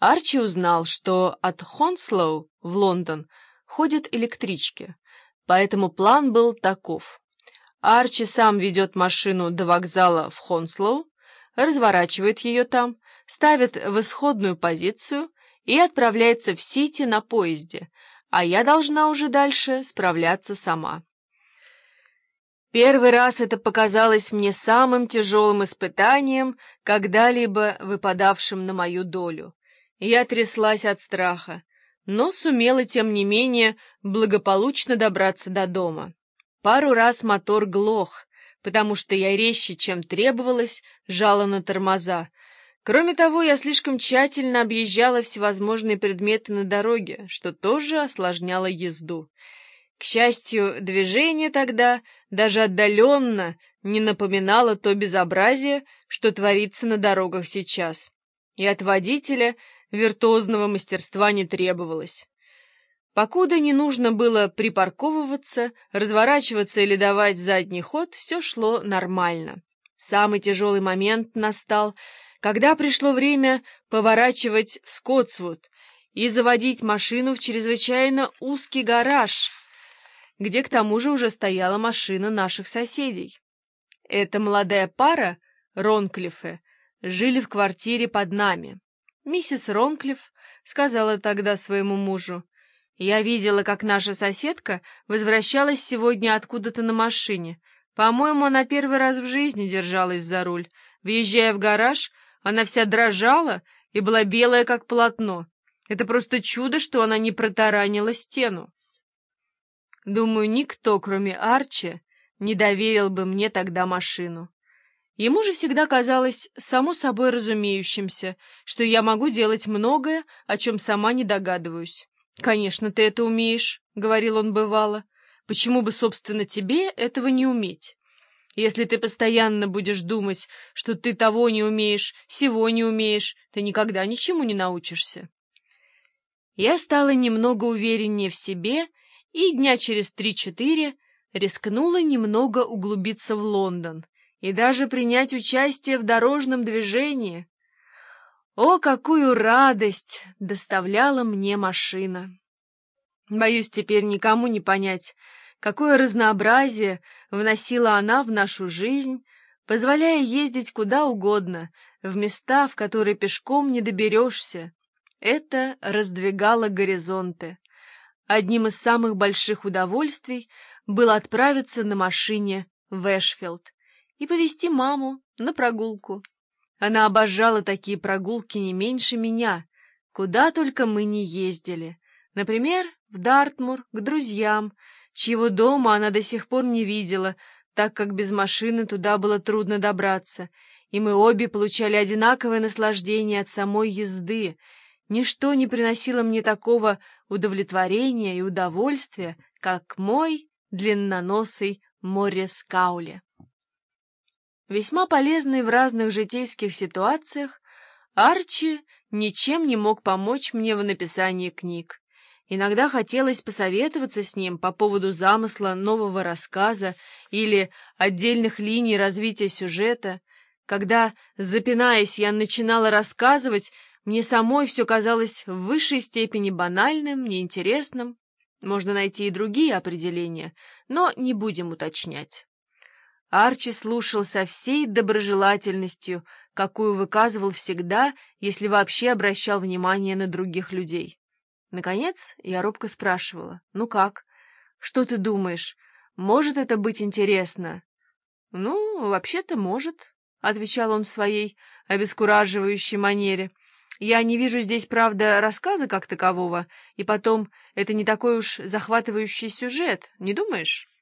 Арчи узнал, что от Хонслоу в Лондон ходят электрички, поэтому план был таков. Арчи сам ведет машину до вокзала в Хонслоу, разворачивает ее там, ставит в исходную позицию и отправляется в Сити на поезде, а я должна уже дальше справляться сама. Первый раз это показалось мне самым тяжелым испытанием, когда-либо выпадавшим на мою долю. Я тряслась от страха, но сумела, тем не менее, благополучно добраться до дома. Пару раз мотор глох, потому что я резче, чем требовалось, жала на тормоза. Кроме того, я слишком тщательно объезжала всевозможные предметы на дороге, что тоже осложняло езду. К счастью, движение тогда даже отдаленно не напоминало то безобразие, что творится на дорогах сейчас. И от водителя виртуозного мастерства не требовалось. Покуда не нужно было припарковываться, разворачиваться или давать задний ход, все шло нормально. Самый тяжелый момент настал, когда пришло время поворачивать в Скотсвуд и заводить машину в чрезвычайно узкий гараж, где к тому же уже стояла машина наших соседей. Эта молодая пара, Ронклиффы, жили в квартире под нами. Миссис Ронклифф сказала тогда своему мужу: «Я видела, как наша соседка возвращалась сегодня откуда-то на машине. По-моему, она первый раз в жизни держалась за руль. Въезжая в гараж, она вся дрожала и была белая, как полотно. Это просто чудо, что она не протаранила стену». Думаю, никто, кроме Арчи, не доверил бы мне тогда машину. Ему же всегда казалось само собой разумеющимся, что я могу делать многое, о чем сама не догадываюсь. «Конечно, ты это умеешь», — говорил он бывало. «Почему бы, собственно, тебе этого не уметь? Если ты постоянно будешь думать, что ты того не умеешь, сего не умеешь, ты никогда ничему не научишься». Я стала немного увереннее в себе и дня через 3-4 рискнула немного углубиться в Лондон и даже принять участие в дорожном движении. О, какую радость доставляла мне машина! Боюсь, теперь никому не понять, какое разнообразие вносила она в нашу жизнь, позволяя ездить куда угодно, в места, в которые пешком не доберешься. Это раздвигало горизонты. Одним из самых больших удовольствий было отправиться на машине в Эшфилд и повезти маму на прогулку. Она обожала такие прогулки не меньше меня, куда только мы не ездили. Например, в Дартмур к друзьям, чьего дома она до сих пор не видела, так как без машины туда было трудно добраться, и мы обе получали одинаковое наслаждение от самой езды. Ничто не приносило мне такого удовлетворения и удовольствия, как мой длинноносый Моррис Каули. Весьма полезный в разных житейских ситуациях, Арчи ничем не мог помочь мне в написании книг. Иногда хотелось посоветоваться с ним по поводу замысла нового рассказа или отдельных линий развития сюжета. Когда, запинаясь, я начинала рассказывать, мне самой все казалось в высшей степени банальным, неинтересным. Можно найти и другие определения, но не будем уточнять. Арчи слушал со всей доброжелательностью, какую выказывал всегда, если вообще обращал внимание на других людей. Наконец я робко спрашивала: «Ну как? Что ты думаешь? Может это быть интересно?» «Ну, вообще-то может», — отвечал он в своей обескураживающей манере. «Я не вижу здесь, правда, рассказа как такового, и потом, это не такой уж захватывающий сюжет, не думаешь?»